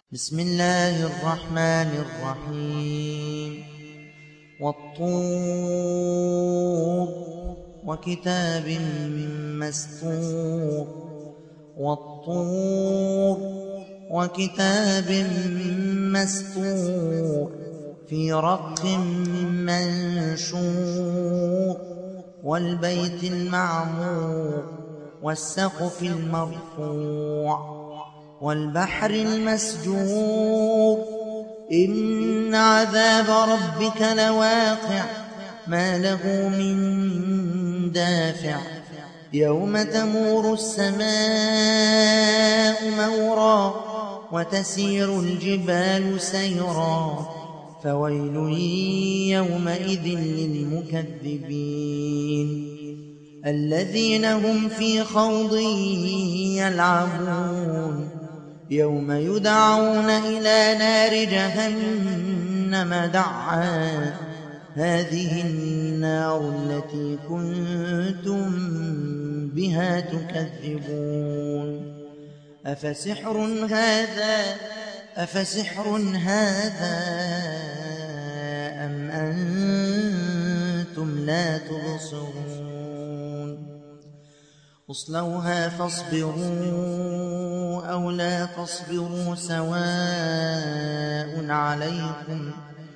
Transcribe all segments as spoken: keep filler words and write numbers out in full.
بسم الله الرحمن الرحيم والطور وكتاب مسطور والطور وكتاب مسطور في رق منشور والبيت المعمور والسقف المرفوع والبحر المسجور إن عذاب ربك لواقع ما له من دافع يوم تمور السماء مورا وتسير الجبال سيرا فويل يومئذ للمكذبين الذين هم في خوض يلعبون يوم يدعون إلى نار جهنم دعا هذه النار التي كنتم بها تكذبون أفسحر هذا أفسحر هذا أم أنتم لا تبصرون اصلوها فاصبروا أو لا تصبروا سواء عليكم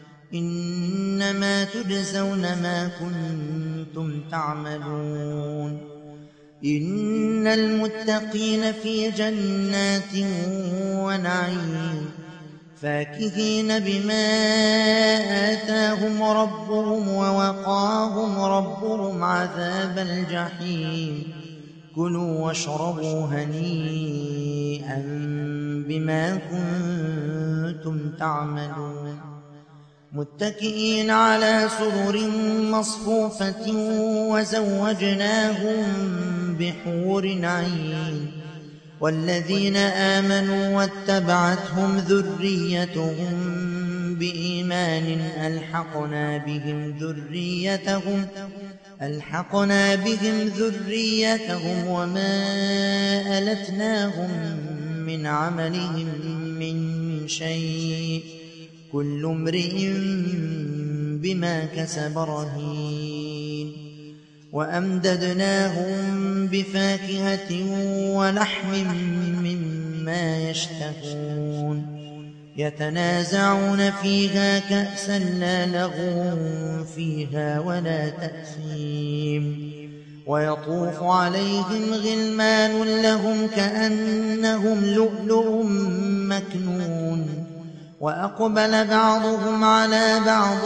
إنما تجزون ما كنتم تعملون إن المتقين في جنات ونعيم فاكهين بما آتاهم ربهم ووقاهم ربهم عذاب الجحيم كلوا واشربوا هنيئا بما كنتم تعملون متكئين على سرر مصفوفة وزوجناهم بحور عين والذين آمنوا واتبعتهم ذريتهم بإيمان ألحقنا بهم ذريتهم ألحقنا بهم ذريتهم وما ألتناهم من عملهم من شيء كل امرئ بما كسب رهين وأمددناهم بفاكهة ولحم مما يشتهون يتنازعون فيها كأسا لا لغو فيها ولا تأثيم ويطوف عليهم غلمان لهم كأنهم لؤلؤ مكنون وأقبل بعضهم على بعض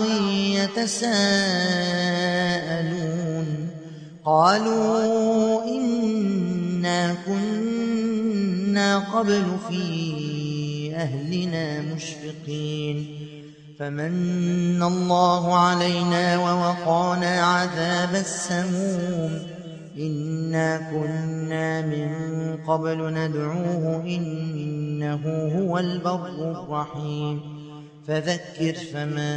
يتساءلون قالوا إنا كنا قبل في أهلنا مشفقين فمن الله علينا ووقانا عذاب السموم إنا كنا من قبل ندعوه إنه هو البر الرحيم فذكر فما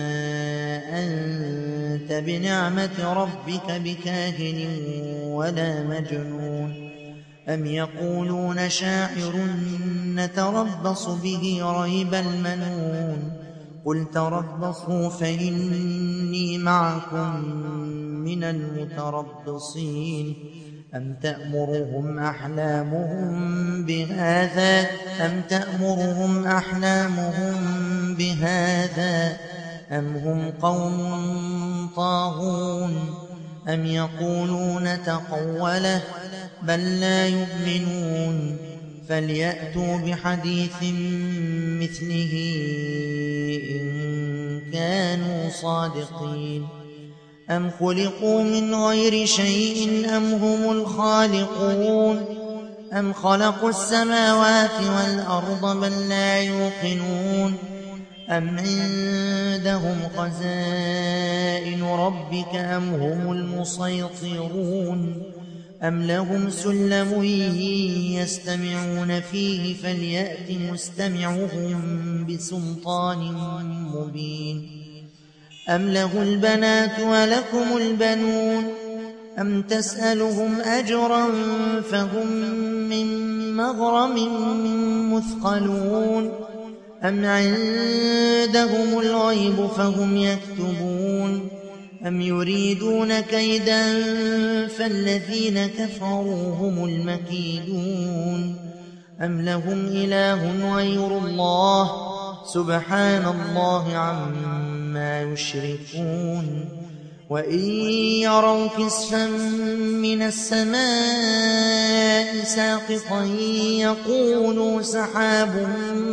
أنت بنعمة ربك بكاهن ولا مجنون أم يقولون شاعر نتربص به ريب المنون قل تربصوا فإني معكم من المتربصين أم تأمرهم أحلامهم بهذا أم تأمرهم أحلامهم بهذا أم هم قوم طاغون أم يقولون تقوله بل لا يؤمنون فليأتوا بحديث مثله إن كانوا صادقين أم خلقوا من غير شيء أم هم الخالقون أم خلقوا السماوات والأرض بل لا يوقنون أم عندهم خزائن ربك أم هم المسيطرون أم لهم سلم يستمعون فيه فليأت مستمعهم بسلطان مبين أم له البنات ولكم البنون أم تسألهم أجرا فهم من مغرم مثقلون أم عندهم الغيب فهم يكتبون أم يريدون كيدا فالذين كفروا هم المكيدون أم لهم إله غير الله سبحان الله عما يشركون وإن يروا كسفا من السماء ساقطا يقولوا سحاب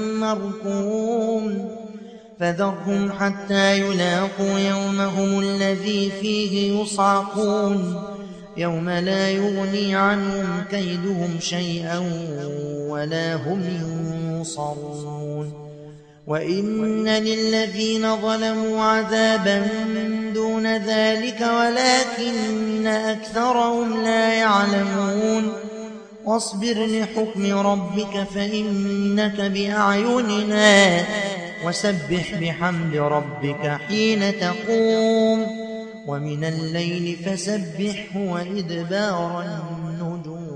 مركوم فذرهم حتى يلاقوا يومهم الذي فيه يصعقون يوم لا يغني عنهم كيدهم شيئا ولا هم ينصرون وإن للذين ظلموا عذابا دون ذلك ولكن أكثرهم لا يعلمون واصبر لحكم ربك فإنك بأعيننا وسبح بحمد ربك حين تقوم ومن الليل فسبحه وإدبار النجوم.